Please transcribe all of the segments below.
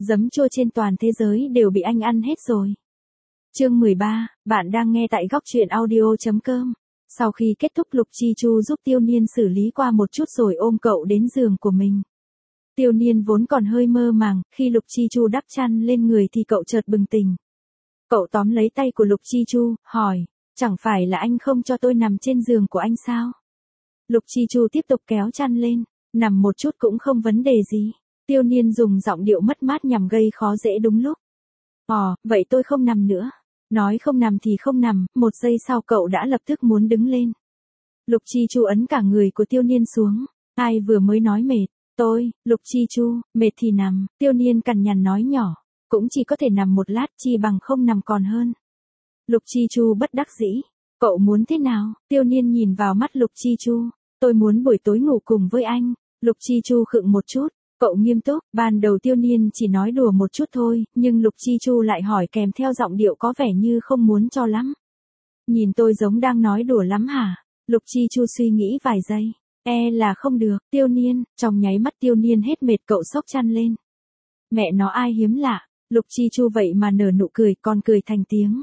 Giấm chua trên toàn thế giới đều bị anh ăn hết rồi. Chương 13, bạn đang nghe tại góc truyện audio.com. Sau khi kết thúc Lục Chi Chu giúp Tiêu Niên xử lý qua một chút rồi ôm cậu đến giường của mình. Tiêu Niên vốn còn hơi mơ màng, khi Lục Chi Chu đắp chăn lên người thì cậu chợt bừng tỉnh. Cậu tóm lấy tay của Lục Chi Chu, hỏi, chẳng phải là anh không cho tôi nằm trên giường của anh sao? Lục Chi Chu tiếp tục kéo chăn lên, nằm một chút cũng không vấn đề gì. Tiêu Niên dùng giọng điệu mất mát nhằm gây khó dễ đúng lúc. Vậy tôi không nằm nữa. Nói không nằm thì không nằm, một giây sau cậu đã lập tức muốn đứng lên. Lục Chi Chu ấn cả người của Tiêu Niên xuống. Ai vừa mới nói mệt? Tôi, Lục Chi Chu, mệt thì nằm. Tiêu Niên cằn nhằn nói nhỏ. Cũng chỉ có thể nằm một lát chi bằng không nằm còn hơn. Lục Chi Chu bất đắc dĩ. Cậu muốn thế nào? Tiêu Niên nhìn vào mắt Lục Chi Chu. Tôi muốn buổi tối ngủ cùng với anh. Lục Chi Chu khựng một chút. Cậu nghiêm túc, ban đầu Tiêu Niên chỉ nói đùa một chút thôi, nhưng Lục Chi Chu lại hỏi kèm theo giọng điệu có vẻ như không muốn cho lắm. Nhìn tôi giống đang nói đùa lắm hả? Lục Chi Chu suy nghĩ vài giây. Là không được, Tiêu Niên, trong nháy mắt Tiêu Niên hết mệt cậu xốc chăn lên. Mẹ nó ai hiếm lạ, Lục Chi Chu vậy mà nở nụ cười còn cười thành tiếng.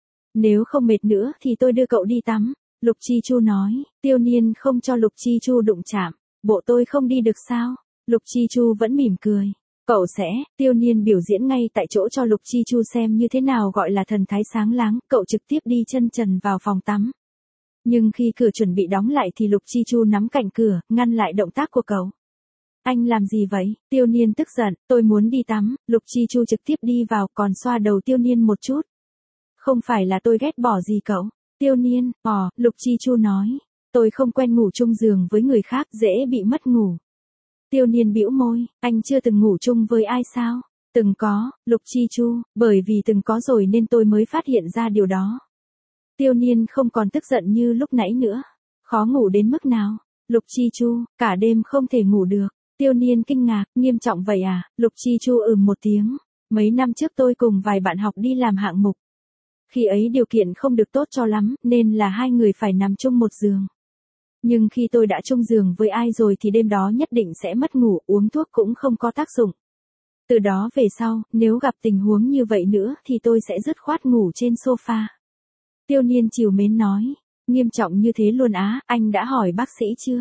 Nếu không mệt nữa thì tôi đưa cậu đi tắm, Lục Chi Chu nói. Tiêu Niên không cho Lục Chi Chu đụng chạm, bộ tôi không đi được sao? Lục Chi Chu vẫn mỉm cười. Cậu sẽ, Tiêu Niên biểu diễn ngay tại chỗ cho Lục Chi Chu xem như thế nào gọi là thần thái sáng láng, cậu trực tiếp đi chân trần vào phòng tắm. Nhưng khi cửa chuẩn bị đóng lại thì Lục Chi Chu nắm cạnh cửa, ngăn lại động tác của cậu. Anh làm gì vậy? Tiêu Niên tức giận, tôi muốn đi tắm, Lục Chi Chu trực tiếp đi vào còn xoa đầu Tiêu Niên một chút. Không phải là tôi ghét bỏ gì cậu. Tiêu Niên, Lục Chi Chu nói. Tôi không quen ngủ chung giường với người khác, dễ bị mất ngủ. Tiêu Niên bĩu môi, anh chưa từng ngủ chung với ai sao? Từng có, Lục Chi Chu, bởi vì từng có rồi nên tôi mới phát hiện ra điều đó. Tiêu Niên không còn tức giận như lúc nãy nữa. Khó ngủ đến mức nào? Lục Chi Chu, cả đêm không thể ngủ được. Tiêu Niên kinh ngạc, nghiêm trọng vậy à? Lục Chi Chu một tiếng. Mấy năm trước tôi cùng vài bạn học đi làm hạng mục. Khi ấy điều kiện không được tốt cho lắm, nên là hai người phải nằm chung một giường. Nhưng khi tôi đã chung giường với ai rồi thì đêm đó nhất định sẽ mất ngủ, uống thuốc cũng không có tác dụng. Từ đó về sau, nếu gặp tình huống như vậy nữa thì tôi sẽ dứt khoát ngủ trên sofa. Tiêu Niên trìu mến nói, nghiêm trọng như thế luôn á, anh đã hỏi bác sĩ chưa?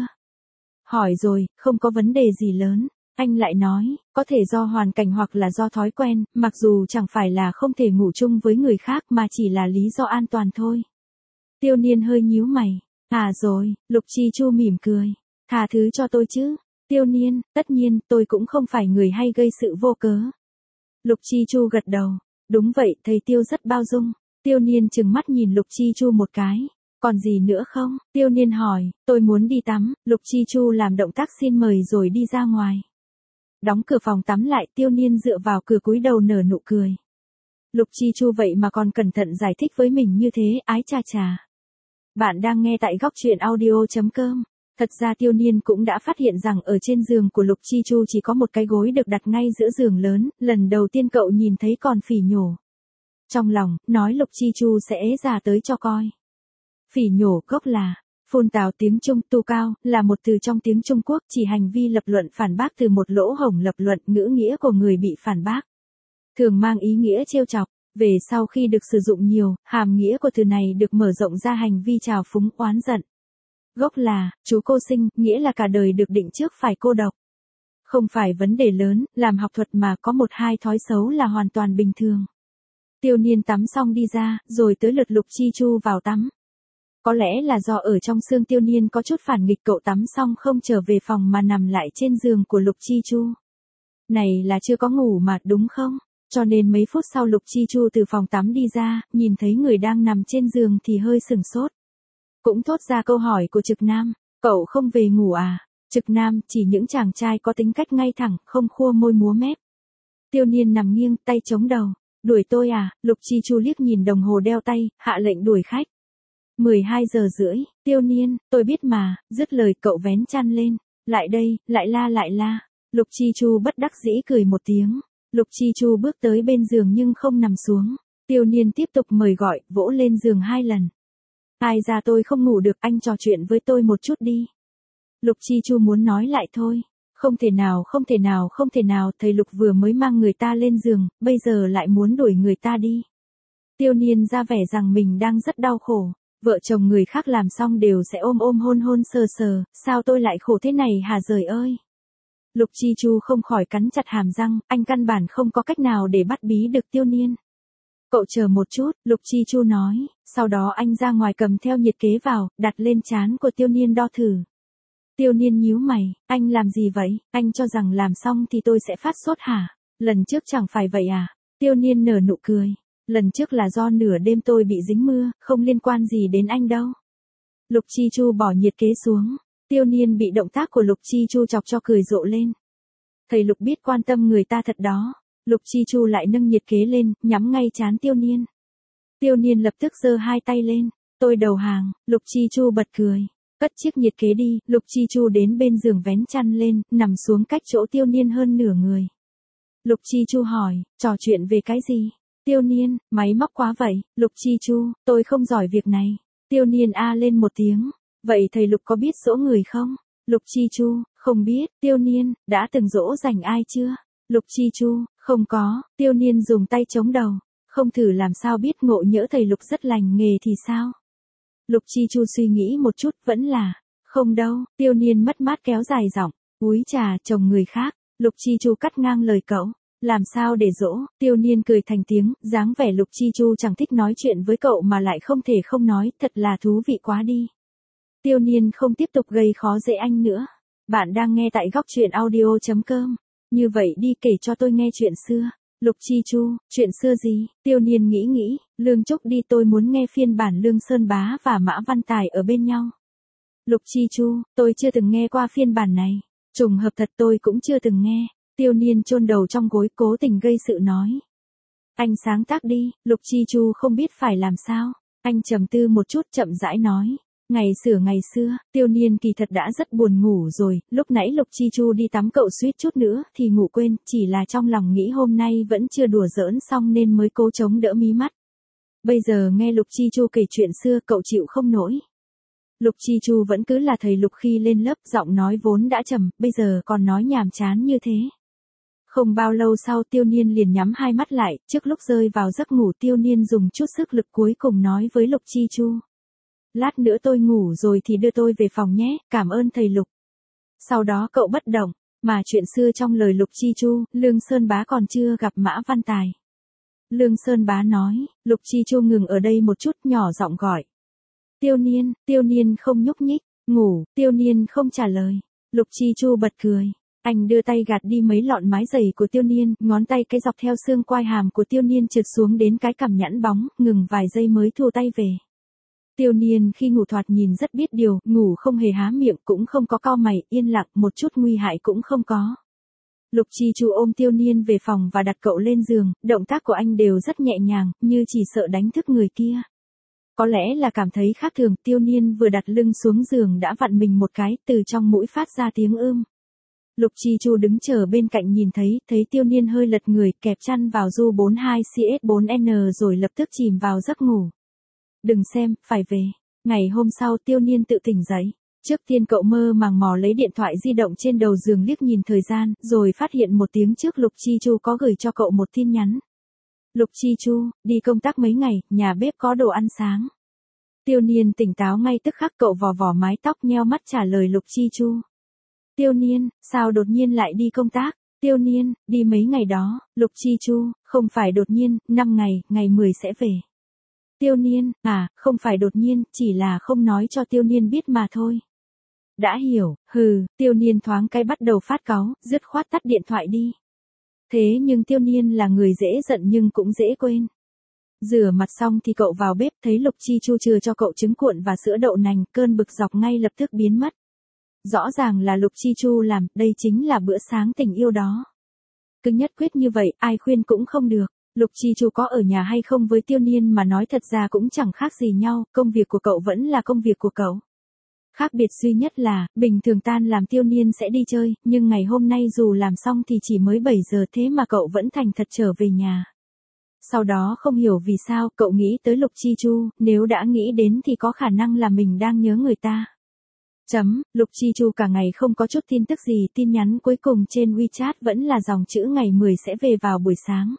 Hỏi rồi, không có vấn đề gì lớn. Anh lại nói, có thể do hoàn cảnh hoặc là do thói quen, mặc dù chẳng phải là không thể ngủ chung với người khác mà chỉ là lý do an toàn thôi. Tiêu Niên hơi nhíu mày. Rồi, Lục Chi Chu mỉm cười. Tha thứ cho tôi chứ. Tiêu Niên, tất nhiên, tôi cũng không phải người hay gây sự vô cớ. Lục Chi Chu gật đầu. Đúng vậy, thầy Tiêu rất bao dung. Tiêu Niên trừng mắt nhìn Lục Chi Chu một cái. Còn gì nữa không? Tiêu Niên hỏi, tôi muốn đi tắm. Lục Chi Chu làm động tác xin mời rồi đi ra ngoài. Đóng cửa phòng tắm lại, Tiêu Niên dựa vào cửa cúi đầu nở nụ cười. Lục Chi Chu vậy mà còn cẩn thận giải thích với mình như thế, ái chà chà. Bạn đang nghe tại góc truyện audio.com. Thật ra Tiêu Niên cũng đã phát hiện rằng ở trên giường của Lục Chi Chu chỉ có một cái gối được đặt ngay giữa giường lớn, lần đầu tiên cậu nhìn thấy còn phỉ nhổ. Trong lòng, nói Lục Chi Chu sẽ ra tới cho coi. Phỉ nhổ gốc là, phun tào tiếng Trung tu cao, là một từ trong tiếng Trung Quốc chỉ hành vi lập luận phản bác từ một lỗ hổng lập luận ngữ nghĩa của người bị phản bác. Thường mang ý nghĩa trêu chọc. Về sau khi được sử dụng nhiều, hàm nghĩa của từ này được mở rộng ra hành vi trào phúng oán giận. Gốc là, chú cô sinh, nghĩa là cả đời được định trước phải cô độc. Không phải vấn đề lớn, làm học thuật mà có một hai thói xấu là hoàn toàn bình thường. Tiêu Niên tắm xong đi ra, rồi tới lượt Lục Chi Chu vào tắm. Có lẽ là do ở trong xương Tiêu Niên có chút phản nghịch, cậu tắm xong không trở về phòng mà nằm lại trên giường của Lục Chi Chu. Này là chưa có ngủ mà, đúng không? Cho nên mấy phút sau Lục Chi Chu từ phòng tắm đi ra, nhìn thấy người đang nằm trên giường thì hơi sửng sốt. Cũng thốt ra câu hỏi của Trực Nam, cậu không về ngủ à? Trực Nam chỉ những chàng trai có tính cách ngay thẳng, không khua môi múa mép. Tiêu Niên nằm nghiêng, tay chống đầu. Đuổi tôi à? Lục Chi Chu liếc nhìn đồng hồ đeo tay, hạ lệnh đuổi khách. 12 giờ rưỡi, Tiêu Niên, tôi biết mà, dứt lời cậu vén chăn lên. Lại đây, lại la. Lục Chi Chu bất đắc dĩ cười một tiếng. Lục Chi Chu bước tới bên giường nhưng không nằm xuống. Tiêu Niên tiếp tục mời gọi, vỗ lên giường 2 lần. Ai ra tôi không ngủ được, anh trò chuyện với tôi một chút đi. Lục Chi Chu muốn nói lại thôi. Không thể nào, không thể nào, không thể nào, thầy Lục vừa mới mang người ta lên giường, bây giờ lại muốn đuổi người ta đi. Tiêu Niên ra vẻ rằng mình đang rất đau khổ, vợ chồng người khác làm xong đều sẽ ôm ôm hôn hôn sờ sờ, sao tôi lại khổ thế này hả giời ơi. Lục Chi Chu không khỏi cắn chặt hàm răng, anh căn bản không có cách nào để bắt bí được Tiêu Niên. Cậu chờ một chút, Lục Chi Chu nói, sau đó anh ra ngoài cầm theo nhiệt kế vào, đặt lên trán của Tiêu Niên đo thử. Tiêu Niên nhíu mày, anh làm gì vậy, anh cho rằng làm xong thì tôi sẽ phát sốt hả? Lần trước chẳng phải vậy à? Tiêu Niên nở nụ cười, lần trước là do nửa đêm tôi bị dính mưa, không liên quan gì đến anh đâu. Lục Chi Chu bỏ nhiệt kế xuống, Tiêu Niên bị động tác của Lục Chi Chu chọc cho cười rộ lên. Thầy Lục biết quan tâm người ta thật đó. Lục Chi Chu lại nâng nhiệt kế lên, nhắm ngay trán Tiêu Niên. Tiêu Niên lập tức giơ hai tay lên, tôi đầu hàng, Lục Chi Chu bật cười. Cất chiếc nhiệt kế đi, Lục Chi Chu đến bên giường vén chăn lên, nằm xuống cách chỗ Tiêu Niên hơn nửa người. Lục Chi Chu hỏi, trò chuyện về cái gì? Tiêu Niên, máy móc quá vậy, Lục Chi Chu, tôi không giỏi việc này. Tiêu Niên a lên một tiếng, vậy thầy Lục có biết dỗ người không? Lục Chi Chu, không biết, Tiêu Niên, đã từng dỗ dành ai chưa? Lục Chi Chu, không có, Tiêu Niên dùng tay chống đầu, không thử làm sao biết ngộ nhỡ thầy Lục rất lành nghề thì sao? Lục Chi Chu suy nghĩ một chút vẫn là, không đâu, Tiêu Niên mất mát kéo dài giọng, úi trà chồng người khác, Lục Chi Chu cắt ngang lời cậu, làm sao để dỗ, Tiêu Niên cười thành tiếng, dáng vẻ Lục Chi Chu chẳng thích nói chuyện với cậu mà lại không thể không nói, thật là thú vị quá đi. Tiêu Niên không tiếp tục gây khó dễ anh nữa, bạn đang nghe tại góc truyện audio.com, như vậy đi kể cho tôi nghe chuyện xưa. Lục Chi Chu, chuyện xưa gì? Tiêu Niên nghĩ, Lương Trúc đi tôi muốn nghe phiên bản Lương Sơn Bá và Mã Văn Tài ở bên nhau. Lục Chi Chu, tôi chưa từng nghe qua phiên bản này. Trùng hợp thật tôi cũng chưa từng nghe. Tiêu Niên chôn đầu trong gối cố tình gây sự nói. Anh sáng tác đi, Lục Chi Chu không biết phải làm sao. Anh trầm tư một chút chậm rãi nói. Ngày xưa, Tiêu Niên kỳ thật đã rất buồn ngủ rồi, lúc nãy Lục Chi Chu đi tắm cậu suýt chút nữa thì ngủ quên, chỉ là trong lòng nghĩ hôm nay vẫn chưa đùa giỡn xong nên mới cố chống đỡ mí mắt. Bây giờ nghe Lục Chi Chu kể chuyện xưa cậu chịu không nổi. Lục Chi Chu vẫn cứ là thầy Lục khi lên lớp, giọng nói vốn đã trầm, bây giờ còn nói nhàm chán như thế. Không bao lâu sau Tiêu Niên liền nhắm hai mắt lại, trước lúc rơi vào giấc ngủ Tiêu Niên dùng chút sức lực cuối cùng nói với Lục Chi Chu. Lát nữa tôi ngủ rồi thì đưa tôi về phòng nhé, cảm ơn thầy Lục. Sau đó cậu bất động, mà chuyện xưa trong lời Lục Chi Chu, Lương Sơn Bá còn chưa gặp Mã Văn Tài. Lương Sơn Bá nói, Lục Chi Chu ngừng ở đây một chút nhỏ giọng gọi. Tiêu Niên không nhúc nhích, ngủ, Tiêu Niên không trả lời. Lục Chi Chu bật cười. Anh đưa tay gạt đi mấy lọn mái giày của Tiêu Niên, ngón tay cái dọc theo xương quai hàm của Tiêu Niên trượt xuống đến cái cằm nhẵn bóng, ngừng vài giây mới thu tay về. Tiêu Niên khi ngủ thoạt nhìn rất biết điều, ngủ không hề há miệng cũng không có cau mày, yên lặng, một chút nguy hại cũng không có. Lục Chi Chu ôm Tiêu Niên về phòng và đặt cậu lên giường, động tác của anh đều rất nhẹ nhàng, như chỉ sợ đánh thức người kia. Có lẽ là cảm thấy khác thường, Tiêu Niên vừa đặt lưng xuống giường đã vặn mình một cái, từ trong mũi phát ra tiếng ưm. Lục Chi Chu đứng chờ bên cạnh nhìn thấy Tiêu Niên hơi lật người, kẹp chăn vào du 42CS4N rồi lập tức chìm vào giấc ngủ. Đừng xem, phải về. Ngày hôm sau Tiêu Niên tự tỉnh dậy. Trước tiên cậu mơ màng mò lấy điện thoại di động trên đầu giường liếc nhìn thời gian, rồi phát hiện một tiếng trước Lục Chi Chu có gửi cho cậu một tin nhắn. Lục Chi Chu, đi công tác mấy ngày, nhà bếp có đồ ăn sáng. Tiêu Niên tỉnh táo ngay tức khắc, cậu vò vò mái tóc nheo mắt trả lời Lục Chi Chu. Tiêu Niên, sao đột nhiên lại đi công tác? Tiêu Niên, đi mấy ngày đó. Lục Chi Chu, không phải đột nhiên, 5 ngày, ngày 10 sẽ về. Tiêu Niên, không phải đột nhiên, chỉ là không nói cho Tiêu Niên biết mà thôi. Đã hiểu, Tiêu Niên thoáng cái bắt đầu phát cáu, dứt khoát tắt điện thoại đi. Thế nhưng Tiêu Niên là người dễ giận nhưng cũng dễ quên. Rửa mặt xong thì cậu vào bếp thấy Lục Chi Chu chừa cho cậu trứng cuộn và sữa đậu nành, cơn bực dọc ngay lập tức biến mất. Rõ ràng là Lục Chi Chu làm, đây chính là bữa sáng tình yêu đó. Cứ nhất quyết như vậy, ai khuyên cũng không được. Lục Chi Chu có ở nhà hay không với Tiêu Niên mà nói thật ra cũng chẳng khác gì nhau, công việc của cậu vẫn là công việc của cậu. Khác biệt duy nhất là, bình thường tan làm Tiêu Niên sẽ đi chơi, nhưng ngày hôm nay dù làm xong thì chỉ mới 7 giờ thế mà cậu vẫn thành thật trở về nhà. Sau đó không hiểu vì sao, cậu nghĩ tới Lục Chi Chu, nếu đã nghĩ đến thì có khả năng là mình đang nhớ người ta. Lục Chi Chu cả ngày không có chút tin tức gì, tin nhắn cuối cùng trên WeChat vẫn là dòng chữ ngày 10 sẽ về vào buổi sáng.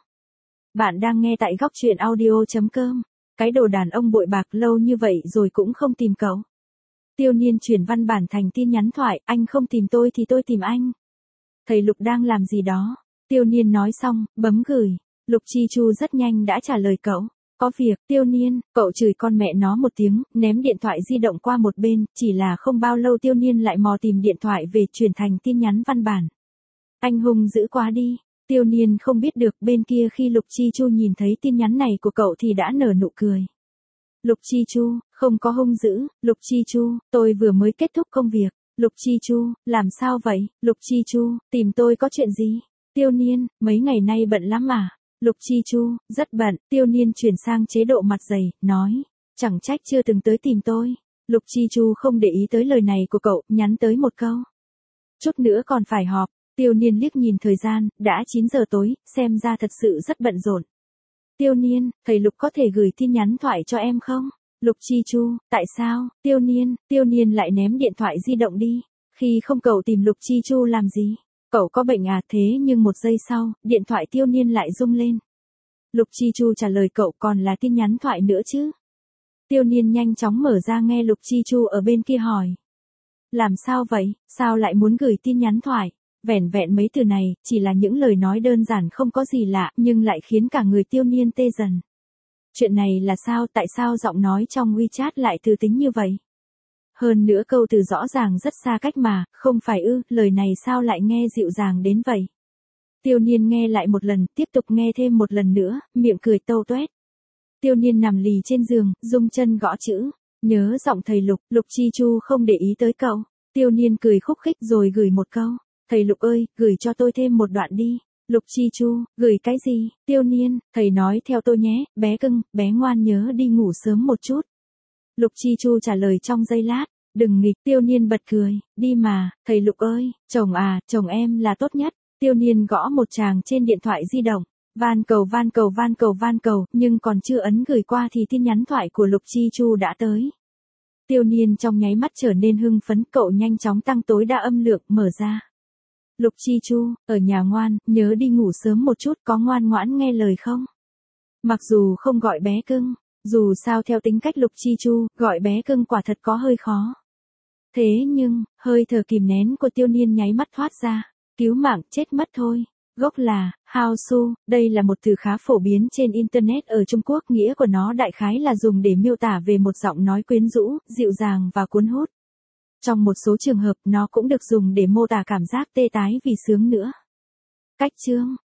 Bạn đang nghe tại góc truyện audio.com. Cái đồ đàn ông bội bạc lâu như vậy rồi cũng không tìm cậu. Tiêu Niên chuyển văn bản thành tin nhắn thoại, anh không tìm tôi thì tôi tìm anh. Thầy Lục đang làm gì đó? Tiêu Niên nói xong, bấm gửi. Lục Chi Chu rất nhanh đã trả lời cậu. Có việc, Tiêu Niên, cậu chửi con mẹ nó một tiếng, ném điện thoại di động qua một bên, chỉ là không bao lâu Tiêu Niên lại mò tìm điện thoại về chuyển thành tin nhắn văn bản. Anh hung dữ quá đi. Tiêu Niên không biết được bên kia khi Lục Chi Chu nhìn thấy tin nhắn này của cậu thì đã nở nụ cười. Lục Chi Chu, không có hung dữ. Lục Chi Chu, tôi vừa mới kết thúc công việc. Lục Chi Chu, làm sao vậy? Lục Chi Chu, tìm tôi có chuyện gì? Tiêu Niên, mấy ngày nay bận lắm à? Lục Chi Chu, rất bận. Tiêu Niên chuyển sang chế độ mặt dày, nói, chẳng trách chưa từng tới tìm tôi. Lục Chi Chu không để ý tới lời này của cậu, nhắn tới một câu. Chút nữa còn phải họp. Tiêu Niên liếc nhìn thời gian, đã 9 giờ tối, xem ra thật sự rất bận rộn. Tiêu Niên, thầy Lục có thể gửi tin nhắn thoại cho em không? Lục Chi Chu, tại sao? Tiêu Niên lại ném điện thoại di động đi. Khi không cậu tìm Lục Chi Chu làm gì? Cậu có bệnh à? Thế nhưng một giây sau, điện thoại Tiêu Niên lại rung lên. Lục Chi Chu trả lời cậu còn là tin nhắn thoại nữa chứ? Tiêu Niên nhanh chóng mở ra nghe Lục Chi Chu ở bên kia hỏi. Làm sao vậy? Sao lại muốn gửi tin nhắn thoại? Vẻn vẹn mấy từ này, chỉ là những lời nói đơn giản không có gì lạ, nhưng lại khiến cả người Tiêu Niên tê dần. Chuyện này là sao? Tại sao giọng nói trong WeChat lại từ tính như vậy? Hơn nữa câu từ rõ ràng rất xa cách mà, không phải ư? Lời này sao lại nghe dịu dàng đến vậy? Tiêu Niên nghe lại một lần, tiếp tục nghe thêm một lần nữa, miệng cười tâu toét. Tiêu Niên nằm lì trên giường, rung chân gõ chữ. Nhớ giọng thầy Lục. Lục Chi Chu không để ý tới cậu. Tiêu Niên cười khúc khích rồi gửi một câu. Thầy Lục ơi, gửi cho tôi thêm một đoạn đi. Lục Chi Chu, gửi cái gì? Tiêu Niên, thầy nói theo tôi nhé, bé cưng, bé ngoan nhớ đi ngủ sớm một chút. Lục Chi Chu trả lời trong giây lát. Đừng nghịch. Tiêu Niên bật cười. Đi mà, thầy Lục ơi, chồng à, chồng em là tốt nhất. Tiêu Niên gõ một tràng trên điện thoại di động. Van cầu van cầu van cầu van cầu, nhưng còn chưa ấn gửi qua thì tin nhắn thoại của Lục Chi Chu đã tới. Tiêu Niên trong nháy mắt trở nên hưng phấn, cậu nhanh chóng tăng tối đa âm lượng, mở ra. Lục Chi Chu, ở nhà ngoan, nhớ đi ngủ sớm một chút, có ngoan ngoãn nghe lời không? Mặc dù không gọi bé cưng, dù sao theo tính cách Lục Chi Chu, gọi bé cưng quả thật có hơi khó. Thế nhưng, hơi thở kìm nén của Tiêu Niên nháy mắt thoát ra. Cứu mạng, chết mất thôi. Gốc là, hao su, đây là một từ khá phổ biến trên Internet ở Trung Quốc, nghĩa của nó đại khái là dùng để miêu tả về một giọng nói quyến rũ, dịu dàng và cuốn hút. Trong một số trường hợp, nó cũng được dùng để mô tả cảm giác tê tái vì sướng nữa. Cách chương